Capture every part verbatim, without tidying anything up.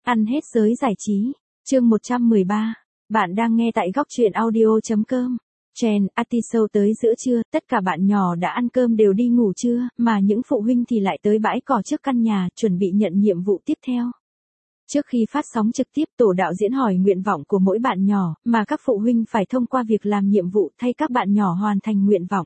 Ăn hết giới giải trí. Chương một trăm mười ba. Bạn đang nghe tại góc truyện audio chấm com. Trend Arty Show tới giữa trưa, tất cả bạn nhỏ đã ăn cơm đều đi ngủ trưa, mà những phụ huynh thì lại tới bãi cỏ trước căn nhà, chuẩn bị nhận nhiệm vụ tiếp theo. Trước khi phát sóng trực tiếp, tổ đạo diễn hỏi nguyện vọng của mỗi bạn nhỏ, mà các phụ huynh phải thông qua việc làm nhiệm vụ thay các bạn nhỏ hoàn thành nguyện vọng.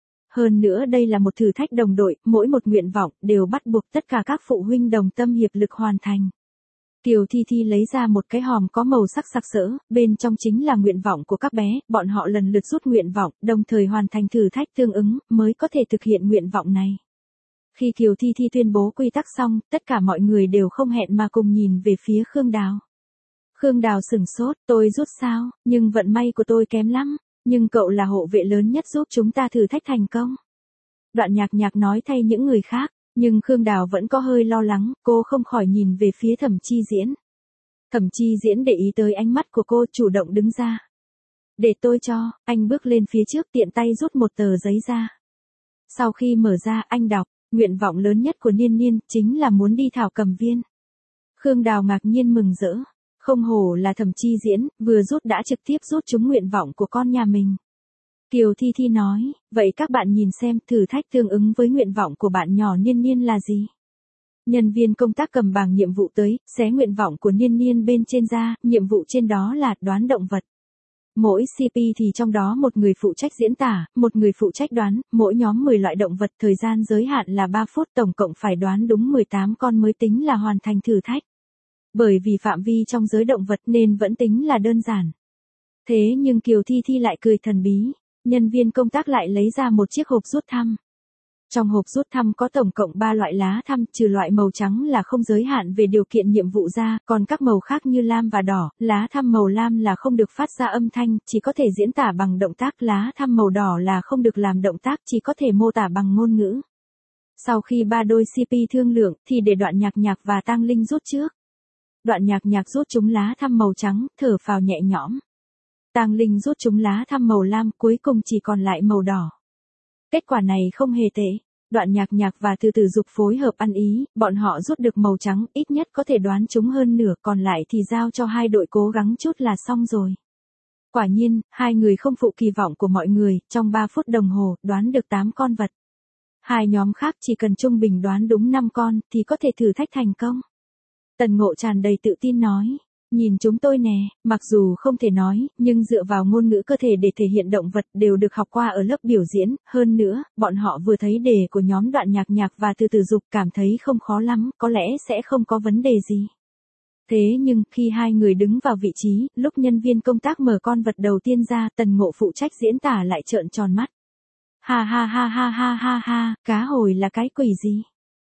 Hơn nữa đây là một thử thách đồng đội, mỗi một nguyện vọng đều bắt buộc tất cả các phụ huynh đồng tâm hiệp lực hoàn thành. Kiều Thi Thi lấy ra một cái hòm có màu sắc sặc sỡ, bên trong chính là nguyện vọng của các bé, bọn họ lần lượt rút nguyện vọng, đồng thời hoàn thành thử thách tương ứng, mới có thể thực hiện nguyện vọng này. Khi Kiều Thi Thi tuyên bố quy tắc xong, tất cả mọi người đều không hẹn mà cùng nhìn về phía Khương Đào. Khương Đào sửng sốt, tôi rút sao, nhưng vận may của tôi kém lắm, nhưng cậu là hộ vệ lớn nhất giúp chúng ta thử thách thành công. Đoạn Nhạc Nhạc nói thay những người khác. Nhưng Khương Đào vẫn có hơi lo lắng, cô không khỏi nhìn về phía Thẩm Chi Diễn. Thẩm Chi Diễn để ý tới ánh mắt của cô, chủ động đứng ra. Để tôi cho, anh bước lên phía trước tiện tay rút một tờ giấy ra. Sau khi mở ra, anh đọc, nguyện vọng lớn nhất của Niên Niên, chính là muốn đi thảo cầm viên. Khương Đào ngạc nhiên mừng rỡ, không hổ là Thẩm Chi Diễn, vừa rút đã trực tiếp rút trúng nguyện vọng của con nhà mình. Kiều Thi Thi nói, vậy các bạn nhìn xem thử thách tương ứng với nguyện vọng của bạn nhỏ Niên Niên là gì? Nhân viên công tác cầm bảng nhiệm vụ tới, xé nguyện vọng của Niên Niên bên trên ra, nhiệm vụ trên đó là đoán động vật. Mỗi xê pê thì trong đó một người phụ trách diễn tả, một người phụ trách đoán, mỗi nhóm mười loại động vật, thời gian giới hạn là ba phút, tổng cộng phải đoán đúng mười tám con mới tính là hoàn thành thử thách. Bởi vì phạm vi trong giới động vật nên vẫn tính là đơn giản. Thế nhưng Kiều Thi Thi lại cười thần bí. Nhân viên công tác lại lấy ra một chiếc hộp rút thăm. Trong hộp rút thăm có tổng cộng ba loại lá thăm, trừ loại màu trắng là không giới hạn về điều kiện nhiệm vụ ra, còn các màu khác như lam và đỏ, lá thăm màu lam là không được phát ra âm thanh, chỉ có thể diễn tả bằng động tác, lá thăm màu đỏ là không được làm động tác, chỉ có thể mô tả bằng ngôn ngữ. Sau khi ba đôi xê pê thương lượng, thì để Đoạn Nhạc Nhạc và Tang Linh rút trước. Đoạn Nhạc Nhạc rút trúng lá thăm màu trắng, thở phào nhẹ nhõm. Tang Linh rút trúng lá thăm màu lam, cuối cùng chỉ còn lại màu đỏ. Kết quả này không hề tệ. Đoạn Nhạc Nhạc và Từ Từ Dục phối hợp ăn ý, bọn họ rút được màu trắng, ít nhất có thể đoán trúng hơn nửa, còn lại thì giao cho hai đội cố gắng chút là xong rồi. Quả nhiên, hai người không phụ kỳ vọng của mọi người, trong ba phút đồng hồ, đoán được tám con vật. Hai nhóm khác chỉ cần trung bình đoán đúng năm con, thì có thể thử thách thành công. Tần Ngộ tràn đầy tự tin nói. Nhìn chúng tôi nè, mặc dù không thể nói, nhưng dựa vào ngôn ngữ cơ thể để thể hiện động vật đều được học qua ở lớp biểu diễn, hơn nữa, bọn họ vừa thấy đề của nhóm Đoạn Nhạc Nhạc và Từ Từ Dục cảm thấy không khó lắm, có lẽ sẽ không có vấn đề gì. Thế nhưng, khi hai người đứng vào vị trí, lúc nhân viên công tác mở con vật đầu tiên ra, Tần Ngộ phụ trách diễn tả lại trợn tròn mắt. Ha ha ha ha ha ha ha, cá hồi là cái quỷ gì?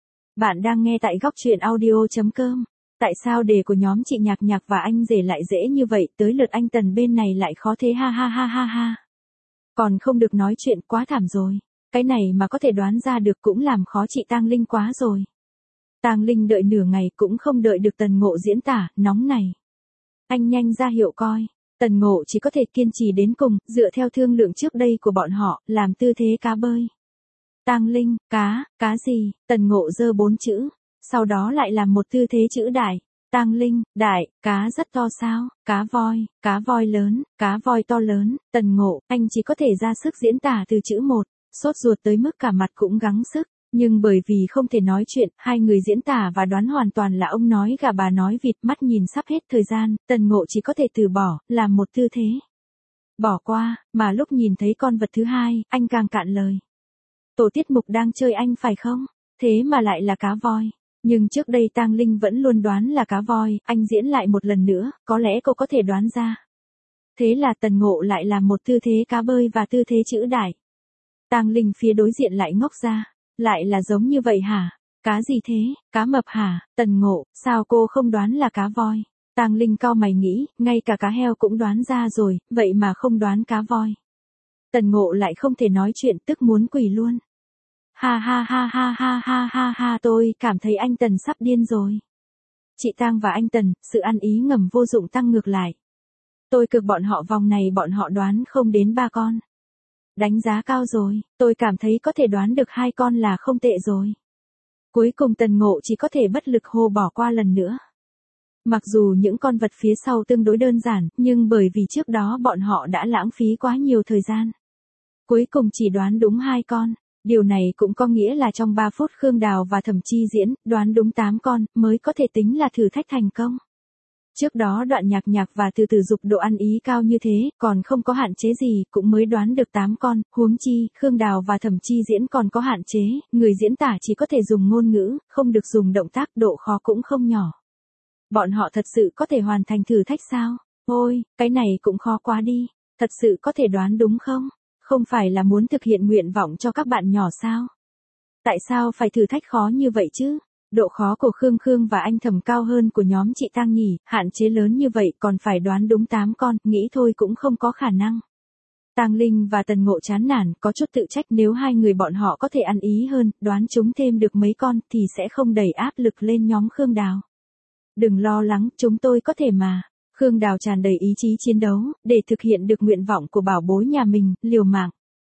Bạn đang nghe tại góc truyện audio chấm com. Tại sao đề của nhóm chị Nhạc Nhạc và anh rể lại dễ như vậy, tới lượt anh Tần bên này lại khó thế ha ha ha ha ha. Còn không được nói chuyện, quá thảm rồi. Cái này mà có thể đoán ra được cũng làm khó chị Tang Linh quá rồi. Tang Linh đợi nửa ngày cũng không đợi được Tần Ngộ diễn tả, nóng này. Anh nhanh ra hiệu coi. Tần Ngộ chỉ có thể kiên trì đến cùng, dựa theo thương lượng trước đây của bọn họ, làm tư thế cá bơi. Tang Linh, cá, cá gì? Tần Ngộ giơ bốn chữ. Sau đó lại làm một tư thế chữ đại. Tang Linh, đại, cá rất to sao? Cá voi, cá voi lớn, cá voi to lớn. Tần Ngộ, anh chỉ có thể ra sức diễn tả từ chữ một, sốt ruột tới mức cả mặt cũng gắng sức. Nhưng bởi vì không thể nói chuyện, hai người diễn tả và đoán hoàn toàn là ông nói gà bà nói vịt, mắt nhìn sắp hết thời gian, Tần Ngộ chỉ có thể từ bỏ, làm một tư thế. Bỏ qua, mà lúc nhìn thấy con vật thứ hai, anh càng cạn lời. Tổ tiết mục đang chơi anh phải không? Thế mà lại là cá voi. Nhưng trước đây Tang Linh vẫn luôn đoán là cá voi, anh diễn lại một lần nữa, có lẽ cô có thể đoán ra. Thế là Tần Ngộ lại làm một tư thế cá bơi và tư thế chữ đại. Tang Linh phía đối diện lại ngốc ra, lại là giống như vậy hả? Cá gì thế? Cá mập hả? Tần Ngộ, sao cô không đoán là cá voi? Tang Linh cau mày nghĩ, ngay cả cá heo cũng đoán ra rồi, vậy mà không đoán cá voi. Tần Ngộ lại không thể nói chuyện, tức muốn quỳ luôn. Ha ha ha ha ha ha ha ha, tôi cảm thấy anh Tần sắp điên rồi. Chị Tang và anh Tần, sự ăn ý ngầm vô dụng tăng ngược lại. Tôi cực bọn họ vòng này bọn họ đoán không đến ba con. Đánh giá cao rồi, tôi cảm thấy có thể đoán được hai con là không tệ rồi. Cuối cùng Tần Ngộ chỉ có thể bất lực hô bỏ qua lần nữa. Mặc dù những con vật phía sau tương đối đơn giản, nhưng bởi vì trước đó bọn họ đã lãng phí quá nhiều thời gian. Cuối cùng chỉ đoán đúng hai con. Điều này cũng có nghĩa là trong ba phút Khương Đào và Thẩm Chi Diễn đoán đúng tám con mới có thể tính là thử thách thành công. Trước đó Đoạn Nhạc Nhạc và Từ Từ Dục độ ăn ý cao như thế, còn không có hạn chế gì, cũng mới đoán được tám con, huống chi, Khương Đào và Thẩm Chi Diễn còn có hạn chế, người diễn tả chỉ có thể dùng ngôn ngữ, không được dùng động tác, độ khó cũng không nhỏ. Bọn họ thật sự có thể hoàn thành thử thách sao? Ôi, cái này cũng khó quá đi, thật sự có thể đoán đúng không? Không phải là muốn thực hiện nguyện vọng cho các bạn nhỏ sao? Tại sao phải thử thách khó như vậy chứ? Độ khó của Khương Khương và anh Thẩm cao hơn của nhóm chị Tang nhỉ, hạn chế lớn như vậy còn phải đoán đúng tám con, nghĩ thôi cũng không có khả năng. Tang Linh và Tần Ngộ chán nản, có chút tự trách nếu hai người bọn họ có thể ăn ý hơn, đoán chúng thêm được mấy con thì sẽ không đẩy áp lực lên nhóm Khương Đào. Đừng lo lắng, chúng tôi có thể mà. Khương Đào tràn đầy ý chí chiến đấu, để thực hiện được nguyện vọng của bảo bối nhà mình, liều mạng.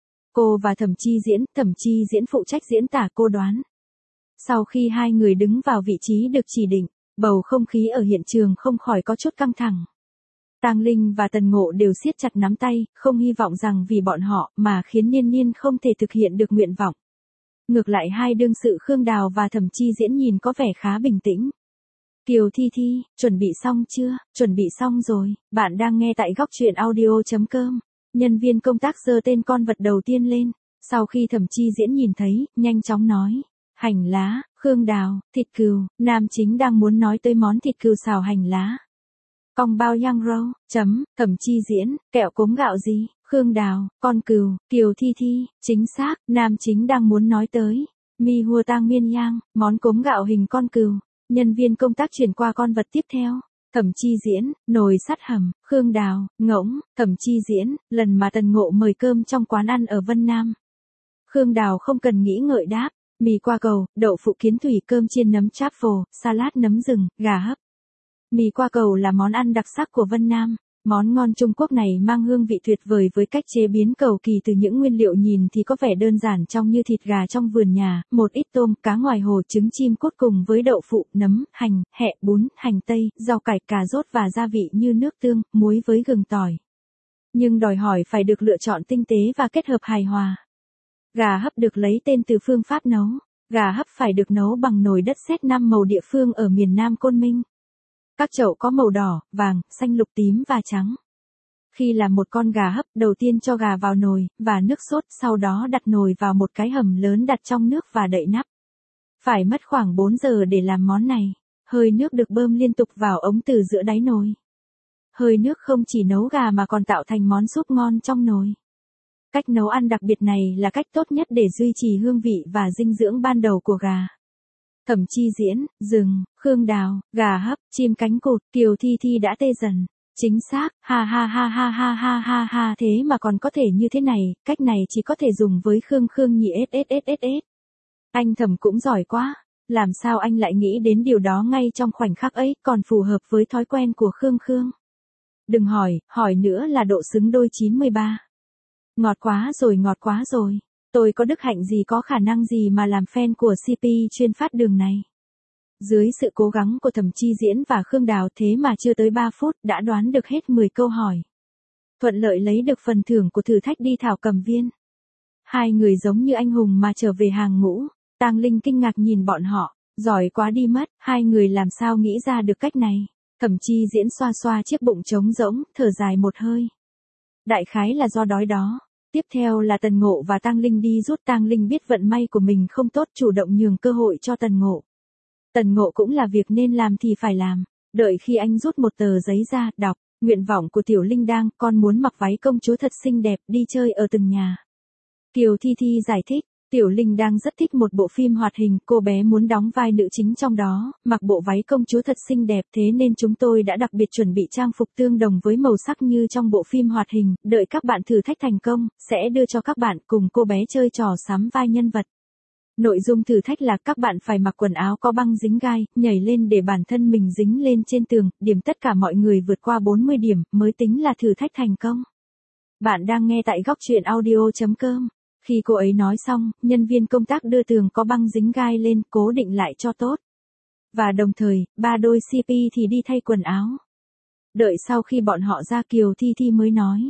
Cô và Thẩm Chi Diễn, Thẩm Chi Diễn phụ trách diễn tả cô đoán. Sau khi hai người đứng vào vị trí được chỉ định, bầu không khí ở hiện trường không khỏi có chút căng thẳng. Tang Linh và Tần Ngộ đều siết chặt nắm tay, không hy vọng rằng vì bọn họ mà khiến Niên Niên không thể thực hiện được nguyện vọng. Ngược lại hai đương sự Khương Đào và Thẩm Chi Diễn nhìn có vẻ khá bình tĩnh. Kiều Thi Thi, chuẩn bị xong chưa? Chuẩn bị xong rồi, bạn đang nghe tại góc truyện audio chấm com. Nhân viên công tác giơ tên con vật đầu tiên lên, sau khi Thẩm Chi Diễn nhìn thấy, nhanh chóng nói. Hành lá, Khương Đào, thịt cừu, nam chính đang muốn nói tới món thịt cừu xào hành lá. Cong bao yang râu, chấm, Thẩm Chi Diễn, kẹo cốm gạo gì, Khương Đào, con cừu, Kiều Thi Thi, chính xác, nam chính đang muốn nói tới. Mi hua tang miên yang, món cốm gạo hình con cừu. Nhân viên công tác chuyển qua con vật tiếp theo. Thẩm Chi Diễn, nồi sắt hầm, Khương Đào, ngỗng, Thẩm Chi Diễn, lần mà Tần Ngộ mời cơm trong quán ăn ở Vân Nam. Khương Đào không cần nghĩ ngợi đáp, mì qua cầu, đậu phụ kiến thủy, cơm chiên nấm cháp phồ, salad nấm rừng, gà hấp. Mì qua cầu là món ăn đặc sắc của Vân Nam. Món ngon Trung Quốc này mang hương vị tuyệt vời với cách chế biến cầu kỳ từ những nguyên liệu nhìn thì có vẻ đơn giản trong như thịt gà trong vườn nhà, một ít tôm, cá ngoài hồ, trứng chim cút cùng với đậu phụ, nấm, hành, hẹ, bún, hành tây, rau cải, cà rốt và gia vị như nước tương, muối với gừng tỏi. Nhưng đòi hỏi phải được lựa chọn tinh tế và kết hợp hài hòa. Gà hấp được lấy tên từ phương pháp nấu. Gà hấp phải được nấu bằng nồi đất sét năm màu địa phương ở miền Nam Côn Minh. Các chậu có màu đỏ, vàng, xanh lục tím và trắng. Khi làm một con gà hấp, đầu tiên cho gà vào nồi, và nước sốt, sau đó đặt nồi vào một cái hầm lớn đặt trong nước và đậy nắp. Phải mất khoảng bốn giờ để làm món này. Hơi nước được bơm liên tục vào ống từ giữa đáy nồi. Hơi nước không chỉ nấu gà mà còn tạo thành món súp ngon trong nồi. Cách nấu ăn đặc biệt này là cách tốt nhất để duy trì hương vị và dinh dưỡng ban đầu của gà. Thẩm Chi Diễn, rừng, Khương Đào, gà hấp, chim cánh cụt, Kiều Thi Thi đã tê dần. Chính xác, ha ha ha ha ha ha ha ha, thế mà còn có thể như thế này, cách này chỉ có thể dùng với Khương Khương nhỉ sss. Anh Thẩm cũng giỏi quá, làm sao anh lại nghĩ đến điều đó ngay trong khoảnh khắc ấy, còn phù hợp với thói quen của Khương Khương. Đừng hỏi, hỏi nữa là độ xứng đôi chín mươi ba. Ngọt quá rồi, ngọt quá rồi. Tôi có đức hạnh gì, có khả năng gì mà làm fan của xê pê chuyên phát đường này. Dưới sự cố gắng của Thẩm Chi Diễn và Khương Đào thế mà chưa tới ba phút đã đoán được hết mười câu hỏi. Thuận lợi lấy được phần thưởng của thử thách đi thảo cầm viên. Hai người giống như anh hùng mà trở về hàng ngũ. Tang Linh kinh ngạc nhìn bọn họ, giỏi quá đi mất, hai người làm sao nghĩ ra được cách này. Thẩm Chi Diễn xoa xoa chiếc bụng trống rỗng, thở dài một hơi. Đại khái là do đói đó. Tiếp theo là Tần Ngộ và Tang Linh đi rút. Tang Linh biết vận may của mình không tốt, chủ động nhường cơ hội cho Tần Ngộ. Tần Ngộ cũng là việc nên làm thì phải làm. Đợi khi anh rút một tờ giấy ra, đọc, nguyện vọng của Tiểu Linh đang, con muốn mặc váy công chúa thật xinh đẹp, đi chơi ở từng nhà. Kiều Thi Thi giải thích, Tiểu Linh đang rất thích một bộ phim hoạt hình, cô bé muốn đóng vai nữ chính trong đó, mặc bộ váy công chúa thật xinh đẹp, thế nên chúng tôi đã đặc biệt chuẩn bị trang phục tương đồng với màu sắc như trong bộ phim hoạt hình, đợi các bạn thử thách thành công, sẽ đưa cho các bạn cùng cô bé chơi trò sắm vai nhân vật. Nội dung thử thách là các bạn phải mặc quần áo có băng dính gai, nhảy lên để bản thân mình dính lên trên tường, điểm tất cả mọi người vượt qua bốn mươi điểm mới tính là thử thách thành công. Bạn đang nghe tại góc truyện audio chấm com. Khi cô ấy nói xong, nhân viên công tác đưa tường có băng dính gai lên, cố định lại cho tốt. Và đồng thời, ba đôi xê pê thì đi thay quần áo. Đợi sau khi bọn họ ra Kiều Thi Thi mới nói.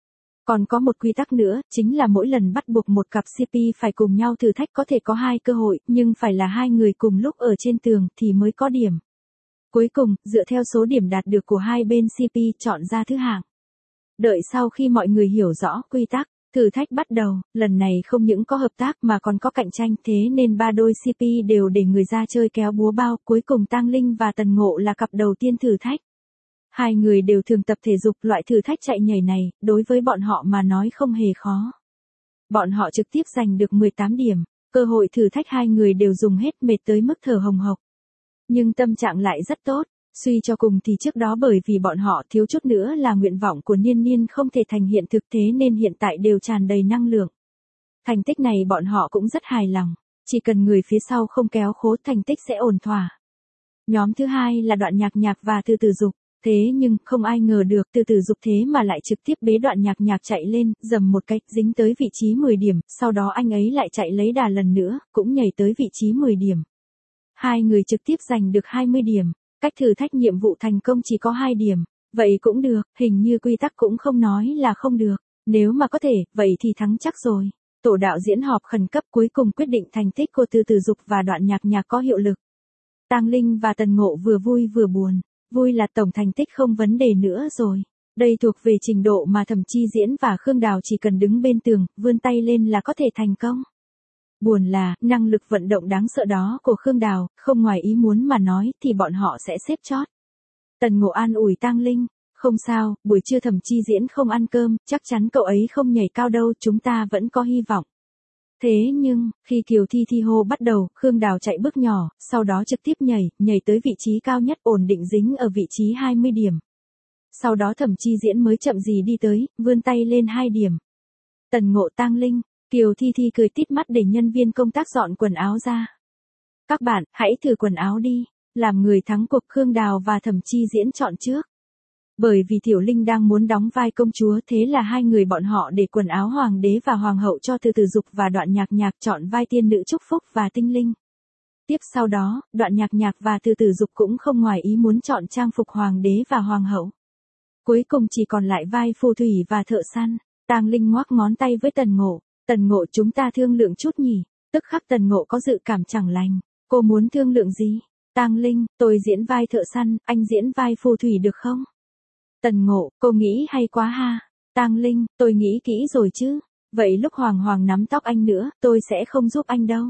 Còn có một quy tắc nữa, chính là mỗi lần bắt buộc một cặp xê pê phải cùng nhau thử thách có thể có hai cơ hội, nhưng phải là hai người cùng lúc ở trên tường thì mới có điểm. Cuối cùng, dựa theo số điểm đạt được của hai bên xê pê chọn ra thứ hạng. Đợi sau khi mọi người hiểu rõ quy tắc, thử thách bắt đầu, lần này không những có hợp tác mà còn có cạnh tranh, thế nên ba đôi xê pê đều để người ra chơi kéo búa bao, cuối cùng Tang Linh và Tần Ngộ là cặp đầu tiên thử thách. Hai người đều thường tập thể dục, loại thử thách chạy nhảy này, đối với bọn họ mà nói không hề khó. Bọn họ trực tiếp giành được mười tám điểm, cơ hội thử thách hai người đều dùng hết, mệt tới mức thở hồng hộc. Nhưng tâm trạng lại rất tốt, suy cho cùng thì trước đó bởi vì bọn họ thiếu chút nữa là nguyện vọng của Niên Niên không thể thành hiện thực, thế nên hiện tại đều tràn đầy năng lượng. Thành tích này bọn họ cũng rất hài lòng, chỉ cần người phía sau không kéo khố thành tích sẽ ổn thỏa. Nhóm thứ hai là Đoạn Nhạc Nhạc và Từ Từ Dục. Thế nhưng, không ai ngờ được Từ Từ Dục thế mà lại trực tiếp bế Đoạn Nhạc Nhạc chạy lên, dầm một cái, dính tới vị trí mười điểm, sau đó anh ấy lại chạy lấy đà lần nữa, cũng nhảy tới vị trí mười điểm. Hai người trực tiếp giành được hai mươi điểm, cách thử thách nhiệm vụ thành công chỉ có hai điểm, vậy cũng được, hình như quy tắc cũng không nói là không được, nếu mà có thể, vậy thì thắng chắc rồi. Tổ đạo diễn họp khẩn cấp cuối cùng quyết định thành tích của Từ Từ Dục và Đoạn Nhạc Nhạc có hiệu lực. Tang Linh và Tần Ngộ vừa vui vừa buồn. Vui là tổng thành tích không vấn đề nữa rồi. Đây thuộc về trình độ mà Thẩm Chi Diễn và Khương Đào chỉ cần đứng bên tường, vươn tay lên là có thể thành công. Buồn là, năng lực vận động đáng sợ đó của Khương Đào, không ngoài ý muốn mà nói thì bọn họ sẽ xếp chót. Tần Ngộ an ủi Tang Linh, không sao, buổi trưa Thẩm Chi Diễn không ăn cơm, chắc chắn cậu ấy không nhảy cao đâu, chúng ta vẫn có hy vọng. Thế nhưng, khi Kiều Thi Thi hô bắt đầu, Khương Đào chạy bước nhỏ, sau đó trực tiếp nhảy, nhảy tới vị trí cao nhất, ổn định dính ở vị trí hai mươi điểm. Sau đó Thẩm Chi Diễn mới chậm gì đi tới, vươn tay lên hai điểm. Tần Ngộ, Tang Linh, Kiều Thi Thi cười tít mắt để nhân viên công tác dọn quần áo ra. Các bạn, hãy thử quần áo đi, làm người thắng cuộc Khương Đào và Thẩm Chi Diễn chọn trước. Bởi vì Tiểu Linh đang muốn đóng vai công chúa, thế là hai người bọn họ để quần áo hoàng đế và hoàng hậu cho Từ Từ Dục và Đoạn Nhạc Nhạc chọn vai tiên nữ Trúc Phúc và Tinh Linh. Tiếp sau đó, Đoạn Nhạc Nhạc và Từ Từ Dục cũng không ngoài ý muốn chọn trang phục hoàng đế và hoàng hậu. Cuối cùng chỉ còn lại vai phù thủy và thợ săn. Tang Linh ngoác ngón tay với Tần Ngộ, Tần Ngộ chúng ta thương lượng chút nhỉ, tức khắc Tần Ngộ có dự cảm chẳng lành, cô muốn thương lượng gì? Tang Linh, tôi diễn vai thợ săn, anh diễn vai phù thủy được không? Tần Ngộ, cô nghĩ hay quá ha. Tang Linh, tôi nghĩ kỹ rồi chứ. Vậy lúc Hoàng Hoàng nắm tóc anh nữa, tôi sẽ không giúp anh đâu.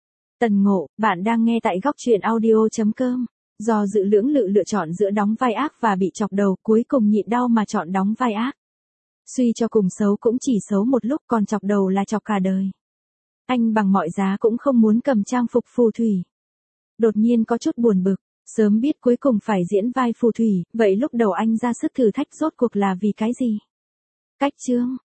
Tần Ngộ, bạn đang nghe tại góc truyện audio chấm com. Do dự lưỡng lự lựa chọn giữa đóng vai ác và bị chọc đầu, cuối cùng nhịn đau mà chọn đóng vai ác. Suy cho cùng xấu cũng chỉ xấu một lúc, còn chọc đầu là chọc cả đời. Anh bằng mọi giá cũng không muốn cầm trang phục phù thủy. Đột nhiên có chút buồn bực. Sớm biết cuối cùng phải diễn vai phù thủy, vậy lúc đầu anh ra sức thử thách rốt cuộc là vì cái gì? Cách chương